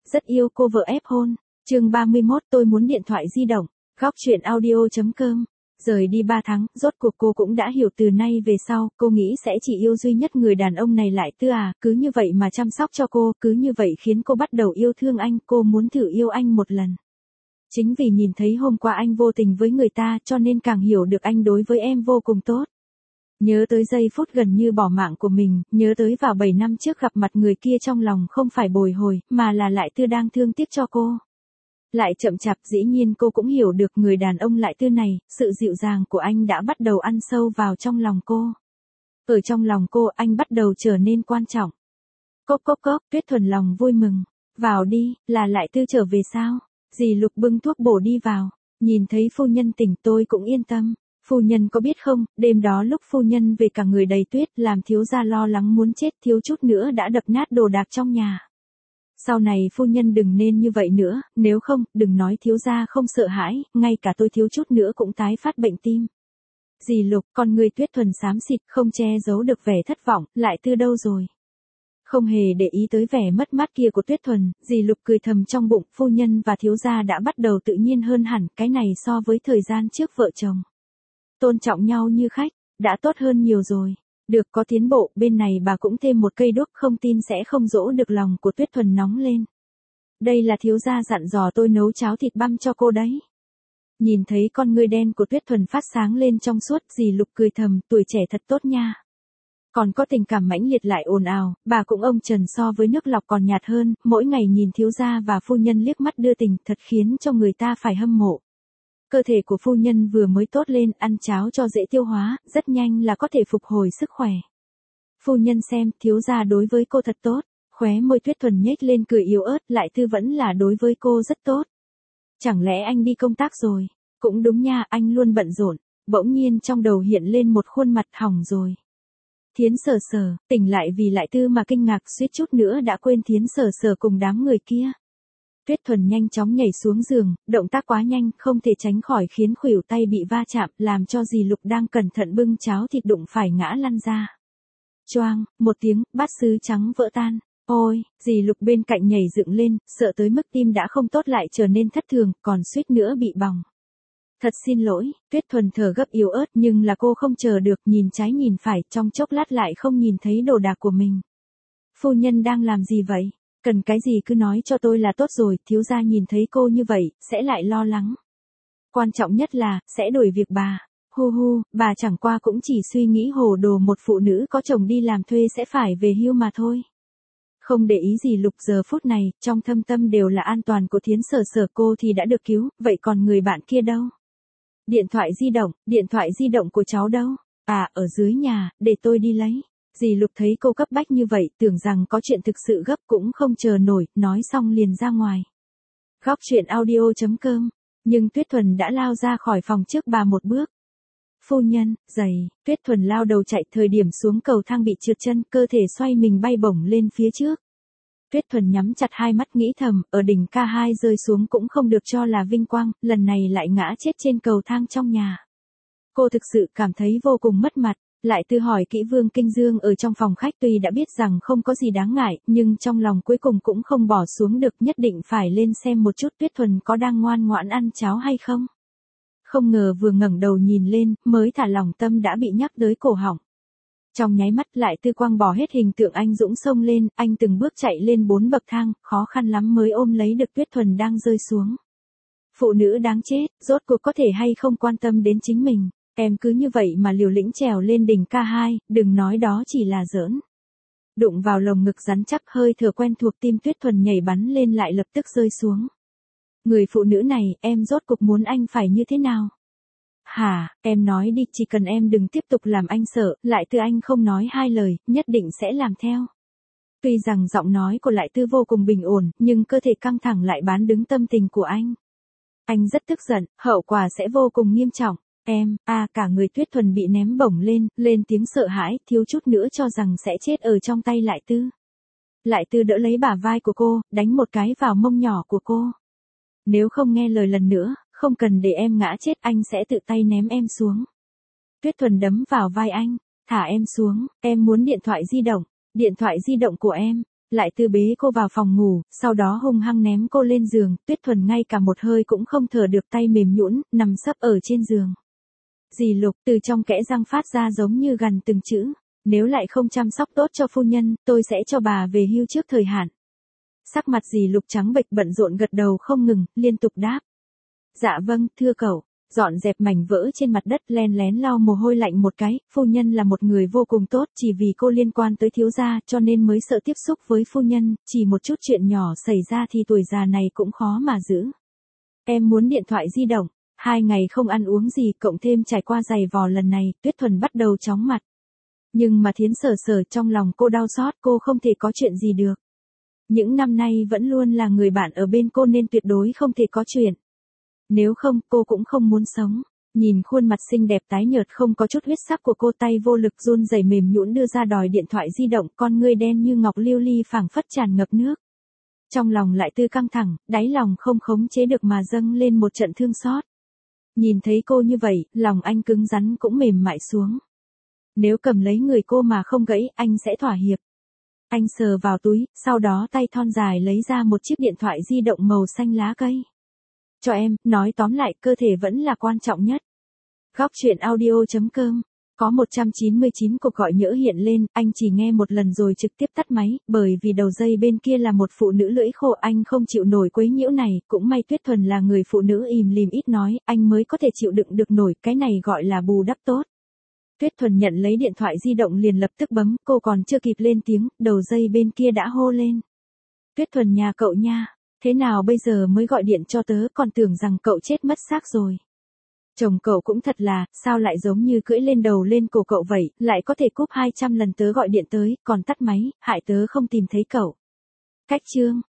rất yêu cô vợ ép hôn. Chương 31 tôi muốn điện thoại di động. Góc chuyện audio.com. Rời đi 3 tháng, rốt cuộc cô cũng đã hiểu từ nay về sau, cô nghĩ sẽ chỉ yêu duy nhất người đàn ông này Lại Tư à, cứ như vậy mà chăm sóc cho cô, cứ như vậy khiến cô bắt đầu yêu thương anh, cô muốn thử yêu anh một lần. Chính vì nhìn thấy hôm qua anh vô tình với người ta cho nên càng hiểu được anh đối với em vô cùng tốt. Nhớ tới giây phút gần như bỏ mạng của mình, nhớ tới vào 7 năm trước gặp mặt người kia trong lòng không phải bồi hồi, mà là Lại Tư đang thương tiếc cho cô. Lại chậm chạp dĩ nhiên cô cũng hiểu được người đàn ông Lại Tư này, sự dịu dàng của anh đã bắt đầu ăn sâu vào trong lòng cô. Ở trong lòng cô anh bắt đầu trở nên quan trọng. Cốc cốc cốc, Tuyết Thuần lòng vui mừng. Vào đi, là Lại Tư trở về sao? Dì Lục bưng thuốc bổ đi vào. Nhìn thấy phu nhân tỉnh tôi cũng yên tâm. Phu nhân có biết không, đêm đó lúc phu nhân về cả người đầy tuyết làm thiếu gia lo lắng muốn chết, thiếu chút nữa đã đập nát đồ đạc trong nhà. Sau này phu nhân đừng nên như vậy nữa, nếu không, đừng nói thiếu gia không sợ hãi, ngay cả tôi thiếu chút nữa cũng tái phát bệnh tim. Dì Lục, con người Tuyết Thuần xám xịt, không che giấu được vẻ thất vọng, Lại Tư đâu rồi? Không hề để ý tới vẻ mất mát kia của Tuyết Thuần, dì Lục cười thầm trong bụng, phu nhân và thiếu gia đã bắt đầu tự nhiên hơn hẳn, cái này so với thời gian trước vợ chồng. Tôn trọng nhau như khách, đã tốt hơn nhiều rồi. Được, có tiến bộ, bên này bà cũng thêm một cây đuốc, không tin sẽ không dỗ được lòng của Tuyết Thuần nóng lên. Đây là thiếu gia dặn dò tôi nấu cháo thịt băm cho cô đấy. Nhìn thấy con ngươi đen của Tuyết Thuần phát sáng lên trong suốt, dì Lục cười thầm, tuổi trẻ thật tốt nha. Còn có tình cảm mãnh liệt lại ồn ào, bà cũng ông trần so với nước lọc còn nhạt hơn, mỗi ngày nhìn thiếu gia và phu nhân liếc mắt đưa tình thật khiến cho người ta phải hâm mộ. Cơ thể của phu nhân vừa mới tốt lên, ăn cháo cho dễ tiêu hóa, rất nhanh là có thể phục hồi sức khỏe. Phu nhân xem, thiếu gia đối với cô thật tốt, khóe môi Tuyết Thuần nhếch lên cười yếu ớt, Lại Tư vẫn là đối với cô rất tốt. Chẳng lẽ anh đi công tác rồi? Cũng đúng nha, anh luôn bận rộn. Bỗng nhiên trong đầu hiện lên một khuôn mặt hỏng rồi. Thiến Sở Sở, tỉnh lại vì Lại Tư mà kinh ngạc, suýt chút nữa đã quên Thiến Sở Sở cùng đám người kia. Tuyết Thuần nhanh chóng nhảy xuống giường, động tác quá nhanh, không thể tránh khỏi khiến khuỷu tay bị va chạm, làm cho dì Lục đang cẩn thận bưng cháo thịt đụng phải ngã lăn ra. Choang, một tiếng, bát sứ trắng vỡ tan. Ôi, dì Lục bên cạnh nhảy dựng lên, sợ tới mức tim đã không tốt lại trở nên thất thường, còn suýt nữa bị bỏng. Thật xin lỗi, Tuyết Thuần thở gấp yếu ớt nhưng là cô không chờ được, nhìn trái nhìn phải, trong chốc lát lại không nhìn thấy đồ đạc của mình. Phu nhân đang làm gì vậy? Cần cái gì cứ nói cho tôi là tốt rồi, thiếu gia nhìn thấy cô như vậy, sẽ lại lo lắng. Quan trọng nhất là, sẽ đổi việc bà. Hu hu, bà chẳng qua cũng chỉ suy nghĩ hồ đồ một phụ nữ có chồng đi làm thuê sẽ phải về hưu mà thôi. Không để ý gì Lục giờ phút này, trong thâm tâm đều là an toàn của Thiến Sở Sở, cô thì đã được cứu, vậy còn người bạn kia đâu? Điện thoại di động của cháu đâu? À, ở dưới nhà, để tôi đi lấy. Dì Lục thấy cô cấp bách như vậy, tưởng rằng có chuyện thực sự gấp cũng không chờ nổi, nói xong liền ra ngoài. Góc chuyện audio.com. Nhưng Tuyết Thuần đã lao ra khỏi phòng trước bà một bước. Phu nhân, giày, Tuyết Thuần lao đầu chạy, thời điểm xuống cầu thang bị trượt chân, cơ thể xoay mình bay bổng lên phía trước. Tuyết Thuần nhắm chặt hai mắt nghĩ thầm, ở đỉnh K2 rơi xuống cũng không được cho là vinh quang, lần này lại ngã chết trên cầu thang trong nhà. Cô thực sự cảm thấy vô cùng mất mặt. Lại Tư hỏi kỹ Vương Kinh Dương ở trong phòng khách, tuy đã biết rằng không có gì đáng ngại, nhưng trong lòng cuối cùng cũng không bỏ xuống được, nhất định phải lên xem một chút Tuyết Thuần có đang ngoan ngoãn ăn cháo hay không. Không ngờ vừa ngẩng đầu nhìn lên, mới thả lỏng tâm đã bị nhắc tới cổ họng. Trong nháy mắt Lại Tư quăng bỏ hết hình tượng anh dũng xông lên, anh từng bước chạy lên 4 bậc thang, khó khăn lắm mới ôm lấy được Tuyết Thuần đang rơi xuống. Phụ nữ đáng chết, rốt cuộc có thể hay không quan tâm đến chính mình. Em cứ như vậy mà liều lĩnh trèo lên đỉnh K2, đừng nói đó chỉ là giỡn. Đụng vào lồng ngực rắn chắc, hơi thở quen thuộc, tim Tuyết Thuần nhảy bắn lên lại lập tức rơi xuống. Người phụ nữ này, em rốt cuộc muốn anh phải như thế nào? Hả, em nói đi, chỉ cần em đừng tiếp tục làm anh sợ. Lại Tư anh không nói hai lời, nhất định sẽ làm theo. Tuy rằng giọng nói của Lại Tư vô cùng bình ổn, nhưng cơ thể căng thẳng lại bán đứng tâm tình của anh. Anh rất tức giận, hậu quả sẽ vô cùng nghiêm trọng. Cả người Tuyết Thuần bị ném bổng lên tiếng sợ hãi, thiếu chút nữa cho rằng sẽ chết ở trong tay Lại Tư. Lại Tư đỡ lấy bả vai của cô, đánh một cái vào mông nhỏ của cô. Nếu không nghe lời lần nữa, không cần để em ngã chết, anh sẽ tự tay ném em xuống. Tuyết Thuần đấm vào vai anh, thả em xuống, em muốn điện thoại di động của em. lại tư bế cô vào phòng ngủ, sau đó hung hăng ném cô lên giường, Tuyết Thuần ngay cả một hơi cũng không thở được, tay mềm nhũn, nằm sấp ở trên giường. Dì Lục từ trong kẽ răng phát ra giống như gằn từng chữ, nếu lại không chăm sóc tốt cho phu nhân, tôi sẽ cho bà về hưu trước thời hạn. Sắc mặt dì Lục trắng bệch, bận rộn gật đầu không ngừng, liên tục đáp. Dạ vâng, thưa cậu. Dọn dẹp mảnh vỡ trên mặt đất, len lén lau mồ hôi lạnh một cái, phu nhân là một người vô cùng tốt, chỉ vì cô liên quan tới thiếu gia cho nên mới sợ tiếp xúc với phu nhân, chỉ một chút chuyện nhỏ xảy ra thì tuổi già này cũng khó mà giữ. Em muốn điện thoại di động. 2 ngày không ăn uống gì, cộng thêm trải qua giày vò lần này, Tuyết Thuần bắt đầu chóng mặt. Nhưng mà Thiến Sở Sở trong lòng cô đau xót, cô không thể có chuyện gì được. Những năm nay vẫn luôn là người bạn ở bên cô nên tuyệt đối không thể có chuyện. Nếu không, cô cũng không muốn sống. Nhìn khuôn mặt xinh đẹp tái nhợt không có chút huyết sắc của cô, tay vô lực run rẩy mềm nhũn đưa ra đòi điện thoại di động, con ngươi đen như ngọc lưu ly phảng phất tràn ngập nước. Trong lòng lại tư căng thẳng, đáy lòng không khống chế được mà dâng lên một trận thương xót. Nhìn thấy cô như vậy, lòng anh cứng rắn cũng mềm mại xuống. Nếu cầm lấy người cô mà không gãy, anh sẽ thỏa hiệp. Anh sờ vào túi, sau đó tay thon dài lấy ra một chiếc điện thoại di động màu xanh lá cây. Cho em, nói tóm lại, cơ thể vẫn là quan trọng nhất. Góc truyện audio.com. Có 199 cuộc gọi nhỡ hiện lên, anh chỉ nghe một lần rồi trực tiếp tắt máy, bởi vì đầu dây bên kia là một phụ nữ lưỡi khô, anh không chịu nổi quấy nhiễu này, cũng may Tuyết Thuần là người phụ nữ im lìm ít nói, anh mới có thể chịu đựng được nổi, cái này gọi là bù đắp tốt. Tuyết Thuần nhận lấy điện thoại di động liền lập tức bấm, cô còn chưa kịp lên tiếng, đầu dây bên kia đã hô lên. Tuyết Thuần nhà cậu nha, thế nào bây giờ mới gọi điện cho tớ, còn tưởng rằng cậu chết mất xác rồi. Chồng cậu cũng thật là, sao lại giống như cưỡi lên đầu lên cổ cậu vậy, lại có thể cúp 200 lần tớ gọi điện tới, còn tắt máy, hại tớ không tìm thấy cậu. Cách chương.